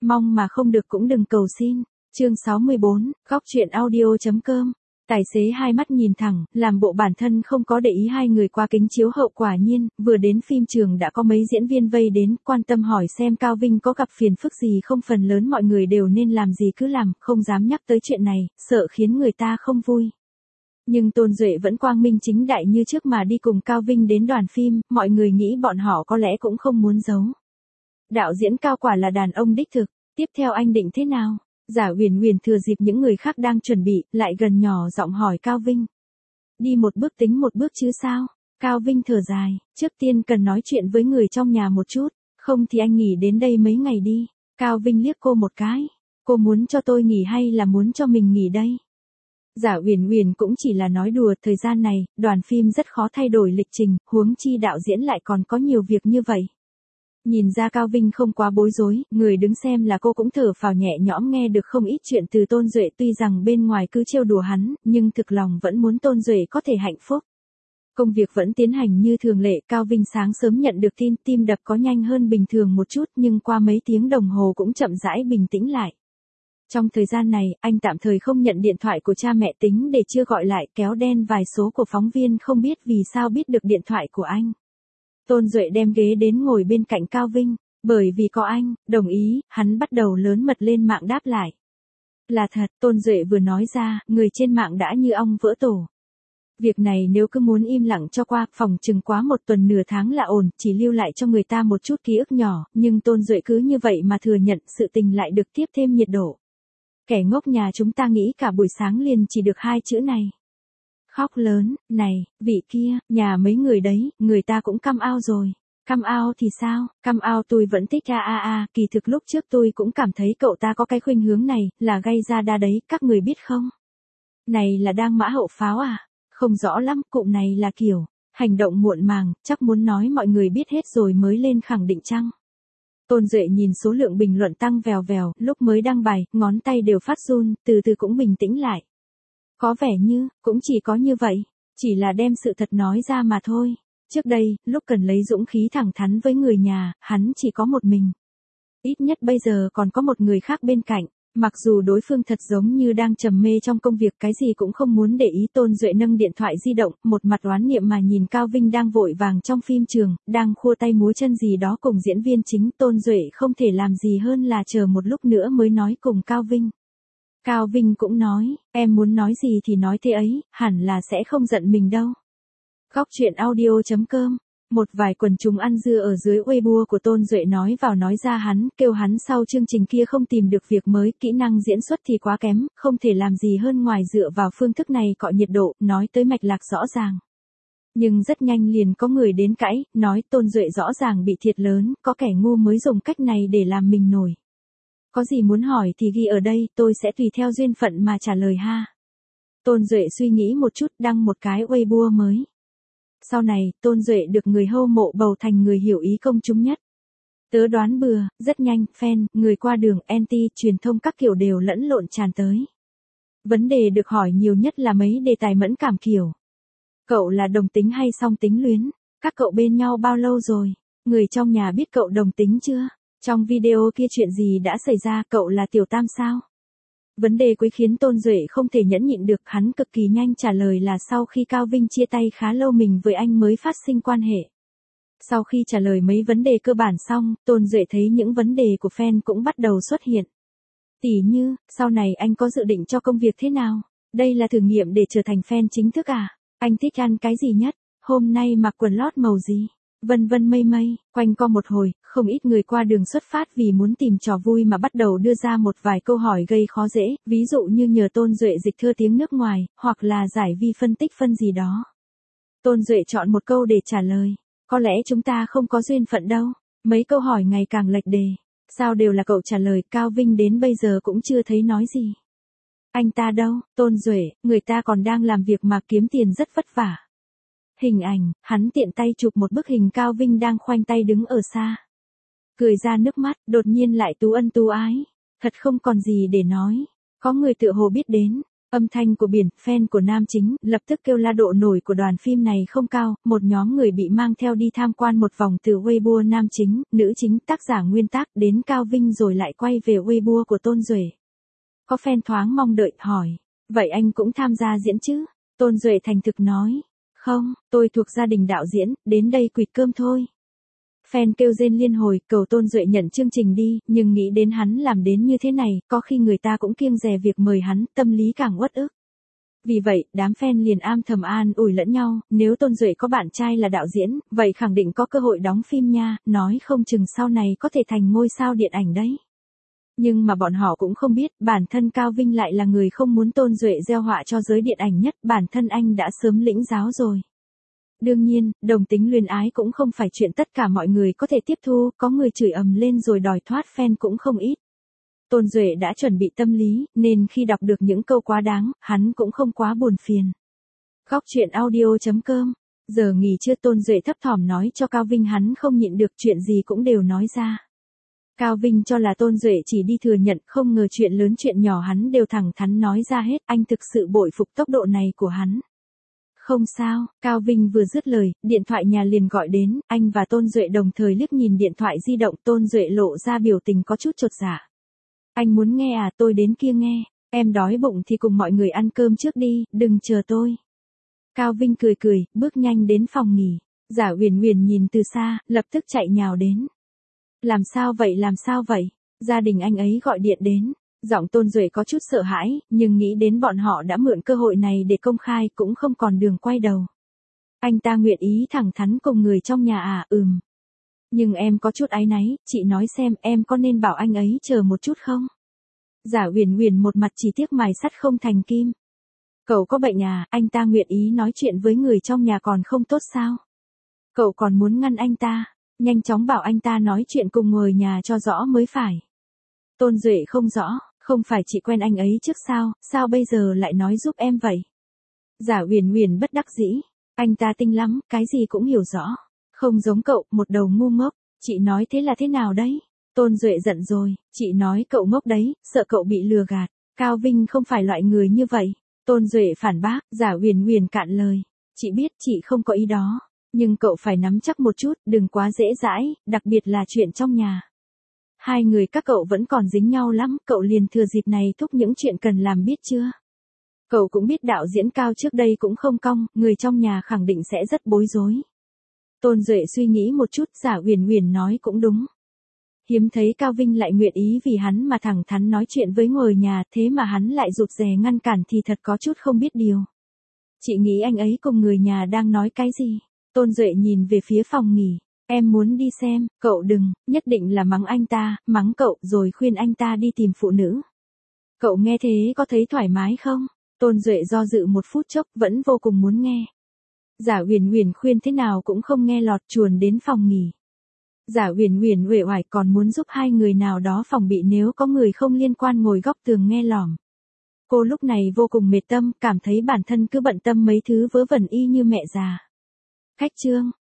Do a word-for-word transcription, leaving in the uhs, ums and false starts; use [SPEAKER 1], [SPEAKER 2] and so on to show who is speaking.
[SPEAKER 1] mong mà không được cũng đừng cầu xin. Chương sáu mươi bốn, góc truyện audio.com. Tài xế hai mắt nhìn thẳng, làm bộ bản thân không có để ý hai người qua kính chiếu hậu. Quả nhiên, vừa đến phim trường đã có mấy diễn viên vây đến, quan tâm hỏi xem Cao Vinh có gặp phiền phức gì không. Phần lớn mọi người đều nên làm gì cứ làm, không dám nhắc tới chuyện này, sợ khiến người ta không vui. Nhưng Tôn Duệ vẫn quang minh chính đại như trước mà đi cùng Cao Vinh đến đoàn phim, mọi người nghĩ bọn họ có lẽ cũng không muốn giấu. Đạo diễn Cao quả là đàn ông đích thực, tiếp theo anh định thế nào? Giả Uyển Uyển thừa dịp những người khác đang chuẩn bị, lại gần nhỏ giọng hỏi Cao Vinh. Đi một bước tính một bước chứ sao? Cao Vinh thở dài, trước tiên cần nói chuyện với người trong nhà một chút, không thì anh nghỉ đến đây mấy ngày đi. Cao Vinh liếc cô một cái, cô muốn cho tôi nghỉ hay là muốn cho mình nghỉ đây? Giả Uyển Uyển cũng chỉ là nói đùa, thời gian này, đoàn phim rất khó thay đổi lịch trình, huống chi đạo diễn lại còn có nhiều việc như vậy. Nhìn ra Cao Vinh không quá bối rối, người đứng xem là cô cũng thở phào nhẹ nhõm, nghe được không ít chuyện từ Tôn Duệ. Tuy rằng bên ngoài cứ trêu đùa hắn, nhưng thực lòng vẫn muốn Tôn Duệ có thể hạnh phúc. Công việc vẫn tiến hành như thường lệ. Cao Vinh sáng sớm nhận được tin, tim đập có nhanh hơn bình thường một chút, nhưng qua mấy tiếng đồng hồ cũng chậm rãi bình tĩnh lại. Trong thời gian này, anh tạm thời không nhận điện thoại của cha mẹ, tính để chưa gọi lại, kéo đen vài số của phóng viên không biết vì sao biết được điện thoại của anh. Tôn Duệ đem ghế đến ngồi bên cạnh Cao Vinh, bởi vì có anh, đồng ý, hắn bắt đầu lớn mật lên mạng đáp lại. Là thật, Tôn Duệ vừa nói ra, người trên mạng đã như ong vỡ tổ. Việc này nếu cứ muốn im lặng cho qua, phòng chừng quá một tuần nửa tháng là ổn, chỉ lưu lại cho người ta một chút ký ức nhỏ, nhưng Tôn Duệ cứ như vậy mà thừa nhận, sự tình lại được tiếp thêm nhiệt độ. Kẻ ngốc nhà chúng ta nghĩ cả buổi sáng liền chỉ được hai chữ này. Khóc lớn, này, vị kia, nhà mấy người đấy, người ta cũng căm ao rồi. Căm ao thì sao? Căm ao tôi vẫn thích a a a, kỳ thực lúc trước tôi cũng cảm thấy cậu ta có cái khuynh hướng này, là gây ra đa đấy, các người biết không? Này là đang mã hậu pháo à? Không rõ lắm, cụm này là kiểu, hành động muộn màng, chắc muốn nói mọi người biết hết rồi mới lên khẳng định chăng? Tôn Duệ nhìn số lượng bình luận tăng vèo vèo, lúc mới đăng bài, ngón tay đều phát run, từ từ cũng bình tĩnh lại. Có vẻ như, cũng chỉ có như vậy, chỉ là đem sự thật nói ra mà thôi. Trước đây, lúc cần lấy dũng khí thẳng thắn với người nhà, hắn chỉ có một mình. Ít nhất bây giờ còn có một người khác bên cạnh, mặc dù đối phương thật giống như đang trầm mê trong công việc, cái gì cũng không muốn để ý. Tôn Duệ nâng điện thoại di động, một mặt oán niệm mà nhìn Cao Vinh đang vội vàng trong phim trường, đang khua tay múa chân gì đó cùng diễn viên chính. Tôn Duệ không thể làm gì hơn là chờ một lúc nữa mới nói cùng Cao Vinh. Cao Vinh cũng nói, em muốn nói gì thì nói thế ấy, hẳn là sẽ không giận mình đâu. Góc truyện audio.com. Một vài quần chúng ăn dưa ở dưới Weibo của Tôn Duệ nói vào nói ra, hắn kêu hắn sau chương trình kia không tìm được việc mới, kỹ năng diễn xuất thì quá kém, không thể làm gì hơn ngoài dựa vào phương thức này cọ nhiệt độ, nói tới mạch lạc rõ ràng. Nhưng rất nhanh liền có người đến cãi, nói Tôn Duệ rõ ràng bị thiệt lớn, có kẻ ngu mới dùng cách này để làm mình nổi. Có gì muốn hỏi thì ghi ở đây, tôi sẽ tùy theo duyên phận mà trả lời ha. Tôn Duệ suy nghĩ một chút, đăng một cái Weibo mới. Sau này, Tôn Duệ được người hâm mộ bầu thành người hiểu ý công chúng nhất. Tớ đoán bừa, rất nhanh, fan, người qua đường, anti, truyền thông các kiểu đều lẫn lộn tràn tới. Vấn đề được hỏi nhiều nhất là mấy đề tài mẫn cảm kiểu. Cậu là đồng tính hay song tính luyến? Các cậu bên nhau bao lâu rồi? Người trong nhà biết cậu đồng tính chưa? Trong video kia chuyện gì đã xảy ra, cậu là tiểu tam sao? Vấn đề cuối khiến Tôn Duệ không thể nhẫn nhịn được, hắn cực kỳ nhanh trả lời là sau khi Cao Vinh chia tay khá lâu mình với anh mới phát sinh quan hệ. Sau khi trả lời mấy vấn đề cơ bản xong, Tôn Duệ thấy những vấn đề của fan cũng bắt đầu xuất hiện. Tỉ như, sau này anh có dự định cho công việc thế nào? Đây là thử nghiệm để trở thành fan chính thức à? Anh thích ăn cái gì nhất? Hôm nay mặc quần lót màu gì? Vân vân mây mây, quanh co một hồi, không ít người qua đường xuất phát vì muốn tìm trò vui mà bắt đầu đưa ra một vài câu hỏi gây khó dễ, ví dụ như nhờ Tôn Duệ dịch thơ tiếng nước ngoài, hoặc là giải vi phân tích phân gì đó. Tôn Duệ chọn một câu để trả lời, có lẽ chúng ta không có duyên phận đâu. Mấy câu hỏi ngày càng lệch đề, sao đều là cậu trả lời, Cao Vinh đến bây giờ cũng chưa thấy nói gì. Anh ta đâu, Tôn Duệ, người ta còn đang làm việc mà kiếm tiền rất vất vả. Hình ảnh, hắn tiện tay chụp một bức hình Cao Vinh đang khoanh tay đứng ở xa. Cười ra nước mắt, đột nhiên lại tú ân tú ái. Thật không còn gì để nói. Có người tựa hồ biết đến. Âm thanh của biển, fan của nam chính, lập tức kêu la độ nổi của đoàn phim này không cao, một nhóm người bị mang theo đi tham quan một vòng từ Weibo nam chính, nữ chính, tác giả nguyên tác đến Cao Vinh rồi lại quay về Weibo của Tôn Duệ. Có fan thoáng mong đợi, hỏi, vậy anh cũng tham gia diễn chứ? Tôn Duệ thành thực nói, không, tôi thuộc gia đình đạo diễn, đến đây quỵt cơm thôi. Fan kêu rên liên hồi, cầu Tôn Duệ nhận chương trình đi, nhưng nghĩ đến hắn làm đến như thế này, có khi người ta cũng kiêng dè việc mời hắn, tâm lý càng uất ức. Vì vậy, đám fan liền am thầm an ủi lẫn nhau, nếu Tôn Duệ có bạn trai là đạo diễn, vậy khẳng định có cơ hội đóng phim nha, nói không chừng sau này có thể thành ngôi sao điện ảnh đấy. Nhưng mà bọn họ cũng không biết, bản thân Cao Vinh lại là người không muốn Tôn Duệ gieo họa cho giới điện ảnh nhất, bản thân anh đã sớm lĩnh giáo rồi. Đương nhiên, đồng tính luyến ái cũng không phải chuyện tất cả mọi người có thể tiếp thu, có người chửi ầm lên rồi đòi thoát fan cũng không ít. Tôn Duệ đã chuẩn bị tâm lý, nên khi đọc được những câu quá đáng, hắn cũng không quá buồn phiền. Góc truyện audio chấm com. Giờ nghỉ trưa Tôn Duệ thấp thỏm nói cho Cao Vinh hắn không nhịn được, chuyện gì cũng đều nói ra. Cao Vinh cho là Tôn Duệ chỉ đi thừa nhận, không ngờ chuyện lớn chuyện nhỏ hắn đều thẳng thắn nói ra hết, anh thực sự bội phục tốc độ này của hắn. Không sao, Cao Vinh vừa dứt lời, điện thoại nhà liền gọi đến, anh và Tôn Duệ đồng thời liếc nhìn điện thoại di động, Tôn Duệ lộ ra biểu tình có chút chột dạ. Anh muốn nghe à, tôi đến kia nghe, em đói bụng thì cùng mọi người ăn cơm trước đi, đừng chờ tôi. Cao Vinh cười cười, bước nhanh đến phòng nghỉ, Giả Uyển Uyển nhìn từ xa, lập tức chạy nhào đến. Làm sao vậy làm sao vậy, gia đình anh ấy gọi điện đến. Giọng Tôn Duệ có chút sợ hãi, nhưng nghĩ đến bọn họ đã mượn cơ hội này để công khai cũng không còn đường quay đầu. Anh ta nguyện ý thẳng thắn cùng người trong nhà à, ừm. Nhưng em có chút áy náy, chị nói xem em có nên bảo anh ấy chờ một chút không? Giả Uyển Uyển một mặt chỉ tiếc mài sắt không thành kim. Cậu có bệnh à, anh ta nguyện ý nói chuyện với người trong nhà còn không tốt sao? Cậu còn muốn ngăn anh ta, nhanh chóng bảo anh ta nói chuyện cùng người nhà cho rõ mới phải. Tôn Duệ không rõ. Không phải chị quen anh ấy trước sao, sao bây giờ lại nói giúp em vậy? Giả Uyển Uyển bất đắc dĩ, anh ta tinh lắm, cái gì cũng hiểu rõ. Không giống cậu, một đầu ngu ngốc, chị nói thế là thế nào đấy? Tôn Duệ giận rồi, chị nói cậu ngốc đấy, sợ cậu bị lừa gạt. Cao Vinh không phải loại người như vậy. Tôn Duệ phản bác, Giả Uyển Uyển cạn lời. Chị biết chị không có ý đó, nhưng cậu phải nắm chắc một chút, đừng quá dễ dãi, đặc biệt là chuyện trong nhà. Hai người các cậu vẫn còn dính nhau lắm, cậu liền thừa dịp này thúc những chuyện cần làm biết chưa? Cậu cũng biết đạo diễn Cao trước đây cũng không cong, người trong nhà khẳng định sẽ rất bối rối. Tôn Duệ suy nghĩ một chút, Giả Uyển Uyển nói cũng đúng. Hiếm thấy Cao Vinh lại nguyện ý vì hắn mà thẳng thắn nói chuyện với người nhà, thế mà hắn lại rụt rè ngăn cản thì thật có chút không biết điều. Chị nghĩ anh ấy cùng người nhà đang nói cái gì? Tôn Duệ nhìn về phía phòng nghỉ. Em muốn đi xem, cậu đừng, nhất định là mắng anh ta, mắng cậu rồi khuyên anh ta đi tìm phụ nữ. Cậu nghe thế có thấy thoải mái không? Tôn Duệ do dự một phút chốc vẫn vô cùng muốn nghe. Giả Uyển Uyển khuyên thế nào cũng không nghe lọt, chuồn đến phòng nghỉ. Giả Uyển Uyển uể oải còn muốn giúp hai người nào đó phòng bị nếu có người không liên quan ngồi góc tường nghe lỏm. Cô lúc này vô cùng mệt tâm, cảm thấy bản thân cứ bận tâm mấy thứ vớ vẩn y như mẹ già. Khách trương.